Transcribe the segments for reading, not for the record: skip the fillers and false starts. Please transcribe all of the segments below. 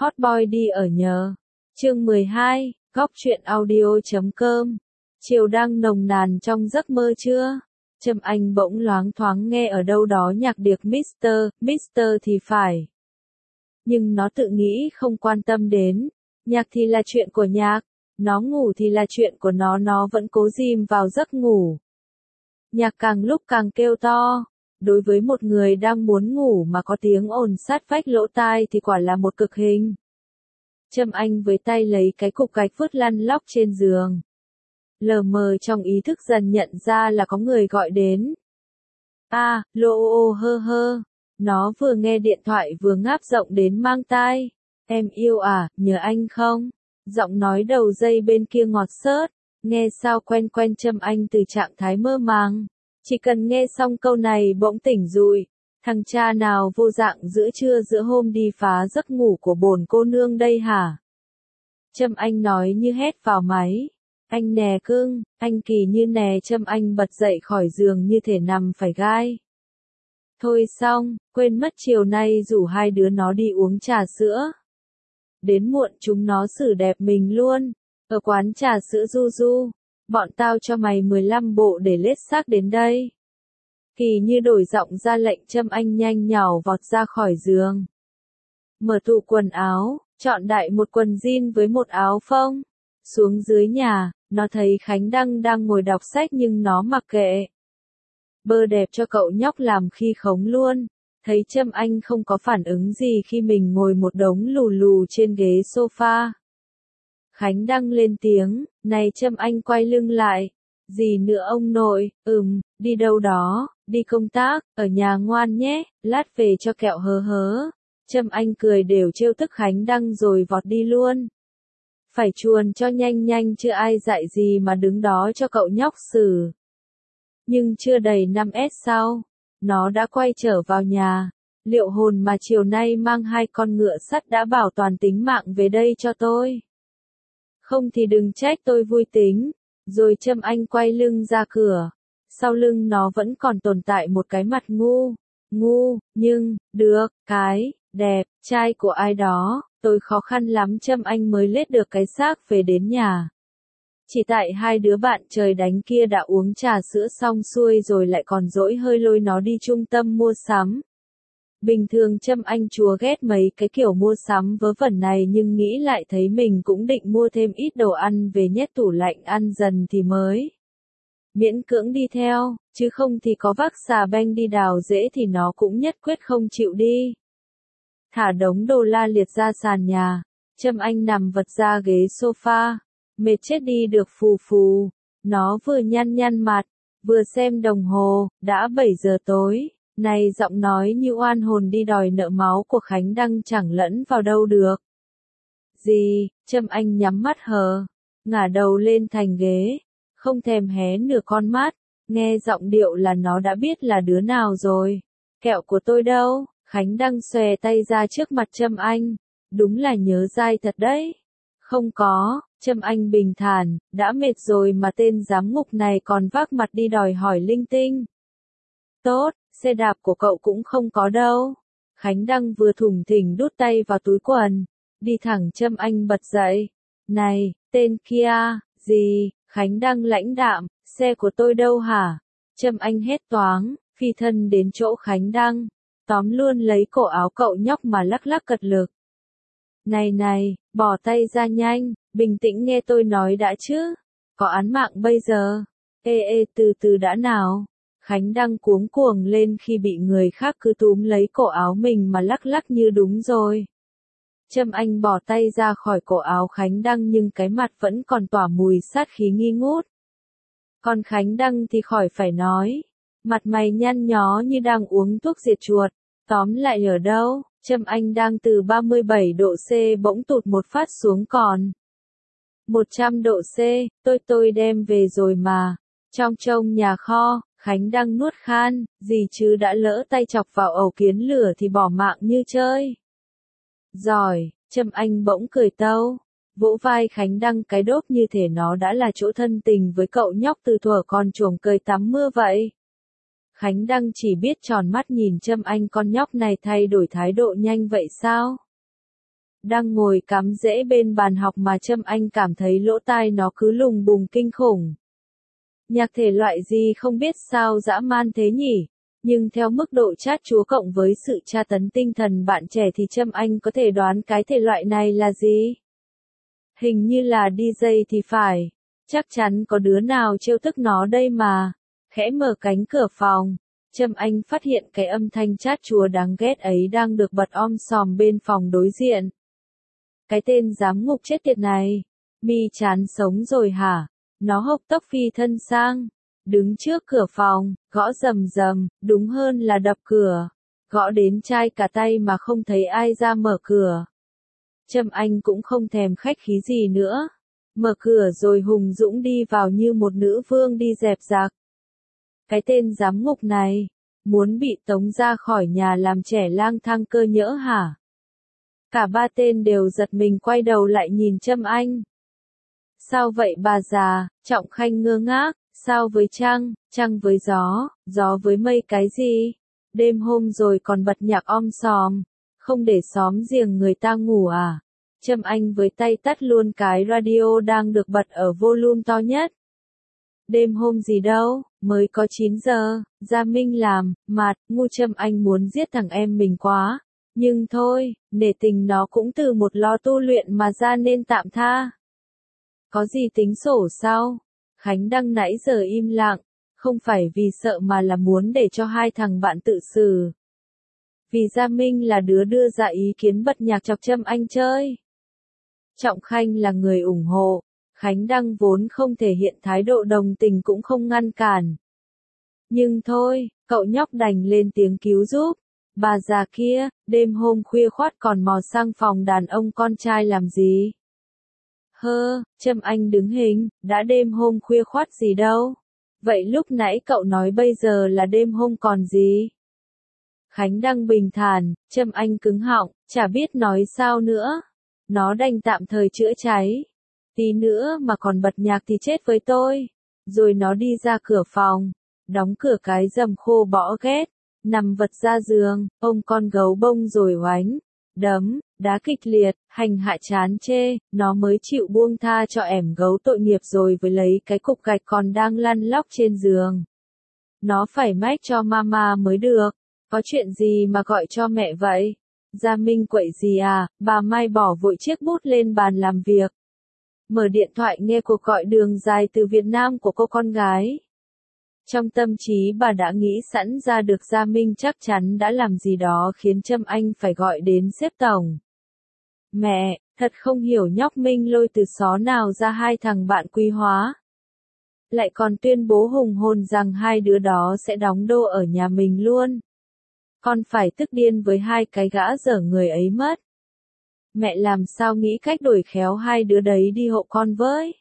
Hot boy đi ở nhờ. Chương 12, góc truyện audio.com. Chiều đang nồng nàn trong giấc mơ chưa? Trâm Anh bỗng loáng thoáng nghe ở đâu đó nhạc điệp Mr. thì phải. Nhưng nó tự nghĩ không quan tâm đến. Nhạc thì là chuyện của nhạc, nó ngủ thì là chuyện của nó vẫn cố ghim vào giấc ngủ. Nhạc càng lúc càng kêu to. Đối với một người đang muốn ngủ mà có tiếng ồn sát vách lỗ tai thì quả là một cực hình. Trâm Anh với tay lấy cái cục gạch vứt lăn lóc trên giường. Lờ mờ trong ý thức dần nhận ra là có người gọi đến. Lô hơ hơ. Nó vừa nghe điện thoại vừa ngáp rộng đến mang tai. Em yêu à, nhớ anh không? Giọng nói đầu dây bên kia ngọt xớt. Nghe sao quen quen Trâm Anh từ trạng thái mơ màng. Chỉ cần nghe xong câu này bỗng tỉnh dụi. Thằng cha nào vô dạng giữa trưa giữa hôm đi phá giấc ngủ của bổn cô nương đây hả? Trâm Anh nói như hét vào máy. Anh nè cưng, anh kỳ như nè. Trâm Anh bật dậy khỏi giường như thể nằm phải gai. Thôi xong, quên mất chiều nay rủ hai đứa nó đi uống trà sữa. Đến muộn chúng nó xử đẹp mình luôn. Ở quán trà sữa Du. Bọn tao cho mày 15 bộ để lết xác đến đây. Kỳ như đổi giọng ra lệnh. Trâm Anh nhanh nhảu vọt ra khỏi giường. Mở tủ quần áo, chọn đại một quần jean với một áo phông. Xuống dưới nhà, nó thấy Khánh Đăng đang ngồi đọc sách nhưng nó mặc kệ. Bơ đẹp cho cậu nhóc làm khi khống luôn. Thấy Trâm Anh không có phản ứng gì khi mình ngồi một đống lù lù trên ghế sofa. Khánh Đăng lên tiếng, này Trâm Anh quay lưng lại. Gì nữa ông nội, đi đâu đó, đi công tác, ở nhà ngoan nhé, lát về cho kẹo hớ hớ. Trâm Anh cười đều trêu tức Khánh Đăng rồi vọt đi luôn. Phải chuồn cho nhanh chứ ai dạy gì mà đứng đó cho cậu nhóc xử. Nhưng chưa đầy 5S sau, nó đã quay trở vào nhà. Liệu hồn mà chiều nay mang 2 con ngựa sắt đã bảo toàn tính mạng về đây cho tôi. Không thì đừng trách tôi vui tính. Rồi Trâm Anh quay lưng ra cửa. Sau lưng nó vẫn còn tồn tại một cái mặt ngu, nhưng, được, cái, đẹp, trai của ai đó. Tôi khó khăn lắm Trâm Anh mới lết được cái xác về đến nhà. Chỉ tại hai đứa bạn trời đánh kia đã uống trà sữa xong xuôi rồi lại còn dỗi hơi lôi nó đi trung tâm mua sắm. Bình thường Trâm Anh chúa ghét mấy cái kiểu mua sắm vớ vẩn này nhưng nghĩ lại thấy mình cũng định mua thêm ít đồ ăn về nhét tủ lạnh ăn dần thì mới. Miễn cưỡng đi theo, chứ không thì có vác xà beng đi đào rễ thì nó cũng nhất quyết không chịu đi. Thả đống đồ la liệt ra sàn nhà, Trâm Anh nằm vật ra ghế sofa, mệt chết đi được phù. Nó vừa nhăn mặt, vừa xem đồng hồ, đã 7 giờ tối. Này giọng nói như oan hồn đi đòi nợ máu của Khánh Đăng chẳng lẫn vào đâu được. Gì, Trâm Anh nhắm mắt hờ, ngả đầu lên thành ghế, không thèm hé nửa con mắt, nghe giọng điệu là nó đã biết là đứa nào rồi. Kẹo của tôi đâu? Khánh Đăng xòe tay ra trước mặt Trâm Anh, đúng là nhớ dai thật đấy. Không có, Trâm Anh bình thản, đã mệt rồi mà tên giám ngục này còn vác mặt đi đòi hỏi linh tinh. Tốt, xe đạp của cậu cũng không có đâu. Khánh Đăng vừa thủng thỉnh đút tay vào túi quần, đi thẳng. Trâm Anh bật dậy. Này, tên kia, gì? Khánh Đăng lãnh đạm, xe của tôi đâu hả? Trâm Anh hét toáng, phi thân đến chỗ Khánh Đăng, tóm luôn lấy cổ áo cậu nhóc mà lắc cật lực. Này, bỏ tay ra nhanh, bình tĩnh nghe tôi nói đã chứ. Có án mạng bây giờ. Từ từ đã nào. Khánh Đăng cuống cuồng lên khi bị người khác cứ túm lấy cổ áo mình mà lắc như đúng rồi. Trâm Anh bỏ tay ra khỏi cổ áo Khánh Đăng nhưng cái mặt vẫn còn tỏa mùi sát khí nghi ngút. Còn Khánh Đăng thì khỏi phải nói. Mặt mày nhăn nhó như đang uống thuốc diệt chuột. Tóm lại ở đâu? Trâm Anh đang từ 37 độ C bỗng tụt một phát xuống còn 100 độ C, tôi đem về rồi mà. Trong nhà kho, Khánh Đăng nuốt khan, gì chứ đã lỡ tay chọc vào ẩu kiến lửa thì bỏ mạng như chơi. Giỏi, Trâm Anh bỗng cười tâu, vỗ vai Khánh Đăng cái đốp như thể nó đã là chỗ thân tình với cậu nhóc từ thuở còn chuồng cơi tắm mưa vậy. Khánh Đăng chỉ biết tròn mắt nhìn Trâm Anh, con nhóc này thay đổi thái độ nhanh vậy sao? đang ngồi cắm rễ bên bàn học mà Trâm Anh cảm thấy lỗ tai nó cứ lùng bùng kinh khủng. Nhạc thể loại gì không biết sao dã man thế nhỉ? Nhưng theo mức độ chát chúa cộng với sự tra tấn tinh thần bạn trẻ thì Trâm Anh có thể đoán cái thể loại này là gì? Hình như là DJ thì phải. Chắc chắn có đứa nào trêu tức nó đây mà. Khẽ mở cánh cửa phòng. Trâm Anh phát hiện cái âm thanh chát chúa đáng ghét ấy đang được bật om sòm bên phòng đối diện. Cái tên giám ngục chết tiệt này. Mi chán sống rồi hả? Nó hộc tốc phi thân sang. Đứng trước cửa phòng, gõ rầm rầm, đúng hơn là đập cửa. Gõ đến chai cả tay mà không thấy ai ra mở cửa. Trâm Anh cũng không thèm khách khí gì nữa. Mở cửa rồi hùng dũng đi vào như một nữ vương đi dẹp giặc. Cái tên giám ngục này, muốn bị tống ra khỏi nhà làm trẻ lang thang cơ nhỡ hả? Cả ba tên đều giật mình quay đầu lại nhìn Trâm Anh. Sao vậy bà già? Trọng Khanh ngơ ngác. Sao với trăng, trăng với gió, gió với mây cái gì? Đêm hôm rồi còn bật nhạc om sòm, không để xóm giềng người ta ngủ à? Trâm Anh với tay tắt luôn cái radio đang được bật ở volume to nhất. Đêm hôm gì đâu, mới có 9 giờ, Gia Minh làm, mạt, ngu. Trâm Anh muốn giết thằng em mình quá. Nhưng thôi, nể tình nó cũng từ một lo tu luyện mà ra nên tạm tha. Có gì tính sổ sao? Khánh Đăng nãy giờ im lặng, không phải vì sợ mà là muốn để cho hai thằng bạn tự xử. Vì Gia Minh là đứa đưa ra ý kiến bật nhạc chọc Trâm Anh chơi. Trọng Khanh là người ủng hộ, Khánh Đăng vốn không thể hiện thái độ đồng tình cũng không ngăn cản. Nhưng thôi, cậu nhóc đành lên tiếng cứu giúp. Bà già kia, đêm hôm khuya khoắt còn mò sang phòng đàn ông con trai làm gì? Trâm Anh đứng hình, đã đêm hôm khuya khoắt gì đâu. Vậy lúc nãy cậu nói bây giờ là đêm hôm còn gì? Khánh Đăng bình thản, Trâm Anh cứng họng, chả biết nói sao nữa. Nó đành tạm thời chữa cháy. Tí nữa mà còn bật nhạc thì chết với tôi. Rồi nó đi ra cửa phòng, đóng cửa cái rầm khô bõ ghét, nằm vật ra giường, ôm con gấu bông rồi oánh, đấm, đá kịch liệt, hành hạ chán chê, nó mới chịu buông tha cho ẻm gấu tội nghiệp rồi với lấy cái cục gạch còn đang lăn lóc trên giường. Nó phải mách cho mama mới được. Có chuyện gì mà gọi cho mẹ vậy? Gia Minh quậy gì à? Bà Mai bỏ vội chiếc bút lên bàn làm việc. Mở điện thoại nghe cuộc gọi đường dài từ Việt Nam của cô con gái. Trong tâm trí bà đã nghĩ sẵn ra được Gia Minh chắc chắn đã làm gì đó khiến Trâm Anh phải gọi đến sếp tổng. Mẹ, thật không hiểu nhóc Minh lôi từ xó nào ra hai thằng bạn quý hóa. Lại còn tuyên bố hùng hồn rằng hai đứa đó sẽ đóng đô ở nhà mình luôn. Con phải tức điên với hai cái gã dở người ấy mất. Mẹ làm sao nghĩ cách đổi khéo hai đứa đấy đi hộ con với.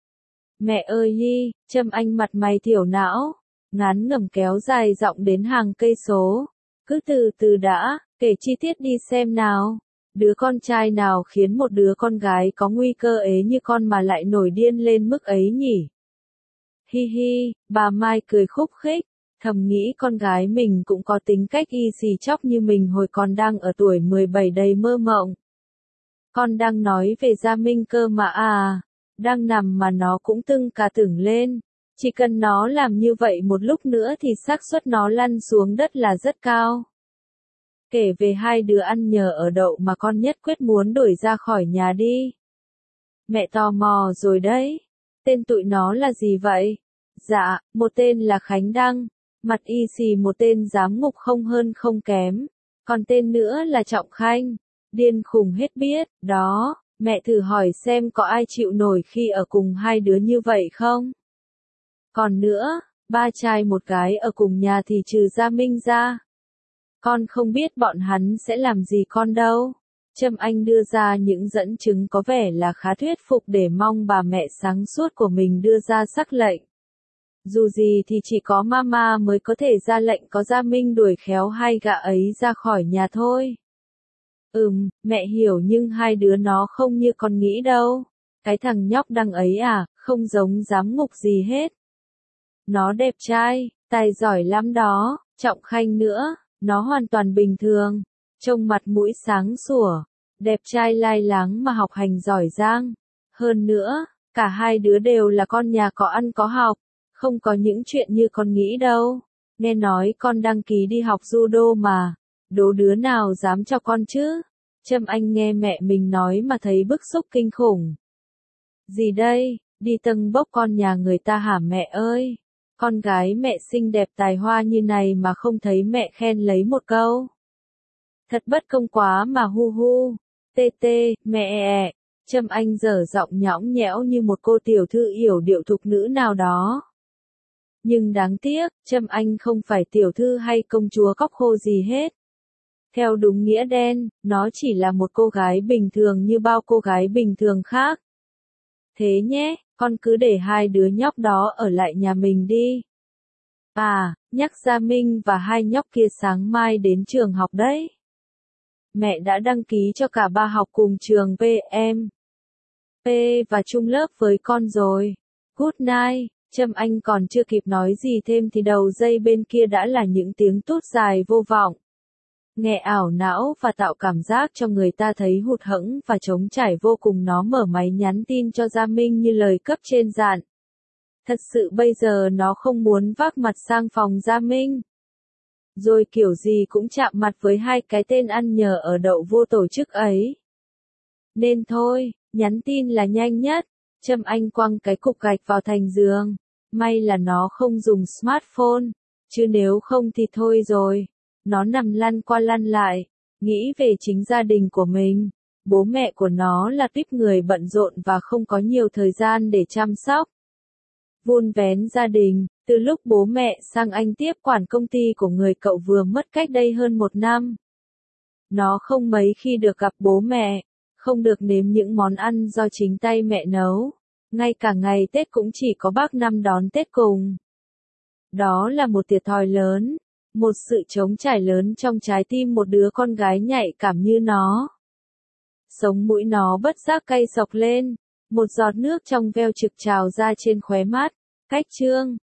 Mẹ ơi Nhi, Trâm Anh mặt mày thiểu não, ngán ngẩm kéo dài giọng đến hàng cây số. Cứ từ từ đã, kể chi tiết đi xem nào. Đứa con trai nào khiến một đứa con gái có nguy cơ ế như con mà lại nổi điên lên mức ấy nhỉ? Hi hi, bà Mai cười khúc khích, thầm nghĩ con gái mình cũng có tính cách y xì chóc như mình hồi còn đang ở tuổi 17 đầy mơ mộng. Con đang nói về Gia Minh cơ mà à, đang nằm mà nó cũng tưng cả tưởng lên. Chỉ cần nó làm như vậy một lúc nữa thì xác suất nó lăn xuống đất là rất cao. Kể về hai đứa ăn nhờ ở đậu mà con nhất quyết muốn đuổi ra khỏi nhà đi. Mẹ tò mò rồi đấy. Tên tụi nó là gì vậy? Dạ, một tên là Khánh Đăng, mặt y xì một tên giám ngục không hơn không kém. Còn tên nữa là Trọng Khanh. Điên khùng hết biết, đó, mẹ thử hỏi xem có ai chịu nổi khi ở cùng hai đứa như vậy không? Còn nữa, ba trai một gái ở cùng nhà thì trừ Gia Minh ra. Con không biết bọn hắn sẽ làm gì con đâu. Trâm Anh đưa ra những dẫn chứng có vẻ là khá thuyết phục để mong bà mẹ sáng suốt của mình đưa ra sắc lệnh. Dù gì thì chỉ có mama mới có thể ra lệnh có Gia Minh đuổi khéo hai gã ấy ra khỏi nhà thôi. Mẹ hiểu nhưng hai đứa nó không như con nghĩ đâu. Cái thằng nhóc Đăng ấy à, không giống giám ngục gì hết. Nó đẹp trai, tài giỏi lắm đó, Trọng Khanh nữa, nó hoàn toàn bình thường, trông mặt mũi sáng sủa, đẹp trai lai láng mà học hành giỏi giang. Hơn nữa, cả hai đứa đều là con nhà có ăn có học, không có những chuyện như con nghĩ đâu. Nghe nói con đăng ký đi học judo mà, đố đứa nào dám cho con chứ? Trâm Anh nghe mẹ mình nói mà thấy bức xúc kinh khủng. Gì đây, đi tâng bốc con nhà người ta hả mẹ ơi? Con gái mẹ xinh đẹp tài hoa như này mà không thấy mẹ khen lấy một câu. Thật bất công quá mà hu hu. Tê tê, mẹ ẹ. Trâm Anh dở giọng nhõng nhẽo như một cô tiểu thư yểu điệu thục nữ nào đó. Nhưng đáng tiếc, Trâm Anh không phải tiểu thư hay công chúa cóc khô gì hết. Theo đúng nghĩa đen, nó chỉ là một cô gái bình thường như bao cô gái bình thường khác. Thế nhé, con cứ để hai đứa nhóc đó ở lại nhà mình đi. À, nhắc Gia Minh và hai nhóc kia sáng mai đến trường học đấy. Mẹ đã đăng ký cho cả ba học cùng trường PM, P và chung lớp với con rồi. Good night. Trâm Anh còn chưa kịp nói gì thêm thì đầu dây bên kia đã là những tiếng tút dài vô vọng. Nghe ảo não và tạo cảm giác cho người ta thấy hụt hẫng và trống trải vô cùng. Nó mở máy nhắn tin cho Gia Minh như lời cấp trên dặn. Thật sự bây giờ nó không muốn vác mặt sang phòng Gia Minh. Rồi kiểu gì cũng chạm mặt với hai cái tên ăn nhờ ở đậu vô tổ chức ấy. Nên thôi, nhắn tin là nhanh nhất. Trâm Anh quăng cái cục gạch vào thành giường. May là nó không dùng smartphone, chứ nếu không thì thôi rồi. Nó nằm lăn qua lăn lại, nghĩ về chính gia đình của mình. Bố mẹ của nó là típ người bận rộn và không có nhiều thời gian để chăm sóc. Vun vén gia đình, từ lúc bố mẹ sang Anh tiếp quản công ty của người cậu vừa mất cách đây hơn 1 năm. Nó không mấy khi được gặp bố mẹ, không được nếm những món ăn do chính tay mẹ nấu. Ngay cả ngày Tết cũng chỉ có bác Năm đón Tết cùng. Đó là một thiệt thòi lớn, một sự trống trải lớn trong trái tim một đứa con gái nhạy cảm như nó. Sống mũi nó bất giác cay xộc lên, một giọt nước trong veo trực trào ra trên khóe mắt. Cách chương